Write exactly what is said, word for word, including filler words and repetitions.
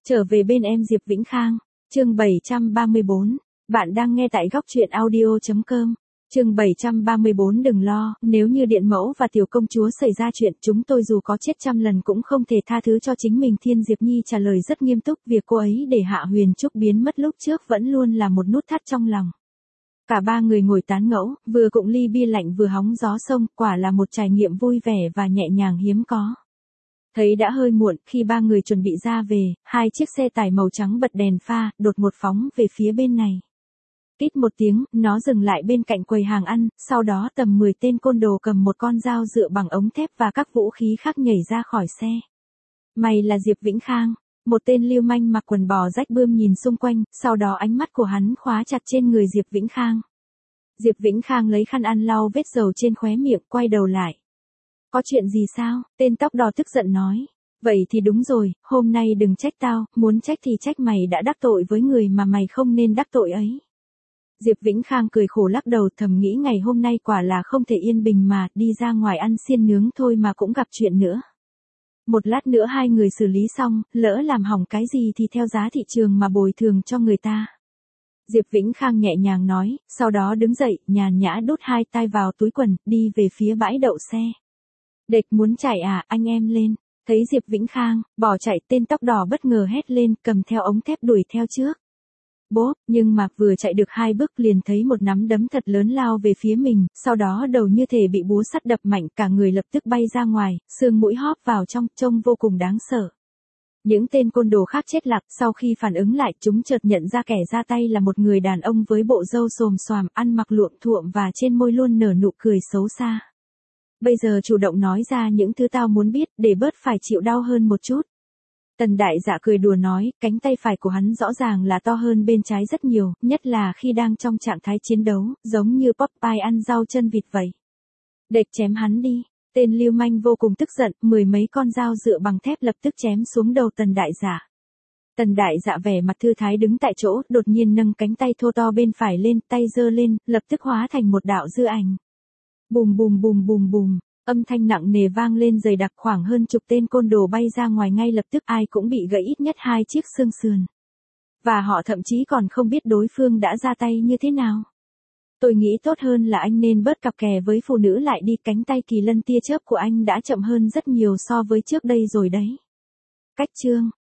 Trở về bên em Diệp Vĩnh Khang, chương bảy trăm ba mươi bốn, bạn đang nghe tại góc truyện audio chấm com. Chương bảy trăm ba mươi bốn đừng lo, nếu như Điện Mẫu và Tiểu Công Chúa xảy ra chuyện, chúng tôi dù có chết trăm lần cũng không thể tha thứ cho chính mình. Thiên Diệp Nhi trả lời rất nghiêm túc, việc cô ấy để Hạ Huyền Trúc biến mất lúc trước vẫn luôn là một nút thắt trong lòng. Cả ba người ngồi tán gẫu, vừa cụng ly bia lạnh vừa hóng gió sông, quả là một trải nghiệm vui vẻ và nhẹ nhàng hiếm có. Thấy đã hơi muộn, khi ba người chuẩn bị ra về, hai chiếc xe tải màu trắng bật đèn pha, đột ngột phóng về phía bên này. Tít một tiếng, nó dừng lại bên cạnh quầy hàng ăn, sau đó tầm mười tên côn đồ cầm một con dao dựa bằng ống thép và các vũ khí khác nhảy ra khỏi xe. Mày là Diệp Vĩnh Khang, một tên lưu manh mặc quần bò rách bươm nhìn xung quanh, sau đó ánh mắt của hắn khóa chặt trên người Diệp Vĩnh Khang. Diệp Vĩnh Khang lấy khăn ăn lau vết dầu trên khóe miệng, quay đầu lại. Có chuyện gì sao? Tên tóc đỏ tức giận nói. Vậy thì đúng rồi, hôm nay đừng trách tao, muốn trách thì trách mày đã đắc tội với người mà mày không nên đắc tội ấy. Diệp Vĩnh Khang cười khổ lắc đầu, thầm nghĩ ngày hôm nay quả là không thể yên bình mà, đi ra ngoài ăn xiên nướng thôi mà cũng gặp chuyện nữa. Một lát nữa hai người xử lý xong, lỡ làm hỏng cái gì thì theo giá thị trường mà bồi thường cho người ta. Diệp Vĩnh Khang nhẹ nhàng nói, sau đó đứng dậy, nhàn nhã đút hai tay vào túi quần, đi về phía bãi đậu xe. Địch muốn chạy à, anh em lên. Thấy Diệp Vĩnh Khang bỏ chạy, tên tóc đỏ bất ngờ hét lên, cầm theo ống thép đuổi theo trước. Bốp, nhưng mà vừa chạy được hai bước liền thấy một nắm đấm thật lớn lao về phía mình, sau đó đầu như thể bị búa sắt đập mạnh, cả người lập tức bay ra ngoài, xương mũi hóp vào trong, trông vô cùng đáng sợ. Những tên côn đồ khác chết lặng, sau khi phản ứng lại, chúng chợt nhận ra kẻ ra tay là một người đàn ông với bộ râu xồm xoàm, ăn mặc luộm thuộm và trên môi luôn nở nụ cười xấu xa. Bây giờ chủ động nói ra những thứ tao muốn biết, để bớt phải chịu đau hơn một chút. Tần Đại Dạ cười đùa nói, cánh tay phải của hắn rõ ràng là to hơn bên trái rất nhiều, nhất là khi đang trong trạng thái chiến đấu, giống như Popeye ăn rau chân vịt vậy. Địch chém hắn đi. Tên lưu manh vô cùng tức giận, mười mấy con dao dựa bằng thép lập tức chém xuống đầu Tần Đại Dạ. Tần Đại Dạ vẻ mặt thư thái đứng tại chỗ, đột nhiên nâng cánh tay thô to bên phải lên, tay giơ lên, lập tức hóa thành một đạo dư ảnh. Bùm bùm bùm bùm bùm, âm thanh nặng nề vang lên dày đặc, khoảng hơn chục tên côn đồ bay ra ngoài ngay lập tức, ai cũng bị gãy ít nhất hai chiếc xương sườn. Và họ thậm chí còn không biết đối phương đã ra tay như thế nào. Tôi nghĩ tốt hơn là anh nên bớt cặp kè với phụ nữ lại đi, cánh tay kỳ lân tia chớp của anh đã chậm hơn rất nhiều so với trước đây rồi đấy. Cách chương.